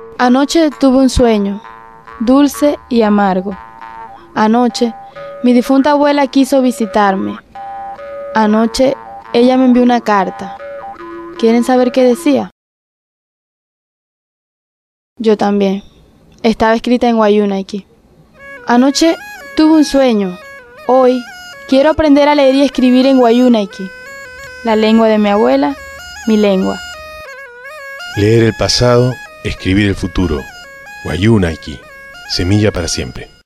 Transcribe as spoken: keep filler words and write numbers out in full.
Anoche tuve un sueño, dulce y amargo. Anoche, mi difunta abuela quiso visitarme. Anoche, ella me envió una carta. ¿Quieren saber qué decía? Yo también. Estaba escrita en Wayuunaiki. Anoche tuve un sueño. Hoy quiero aprender a leer y escribir en Wayuunaiki, la lengua de mi abuela, mi lengua. Leer el pasado, escribir el futuro. Wayuunaiki, semilla para siempre.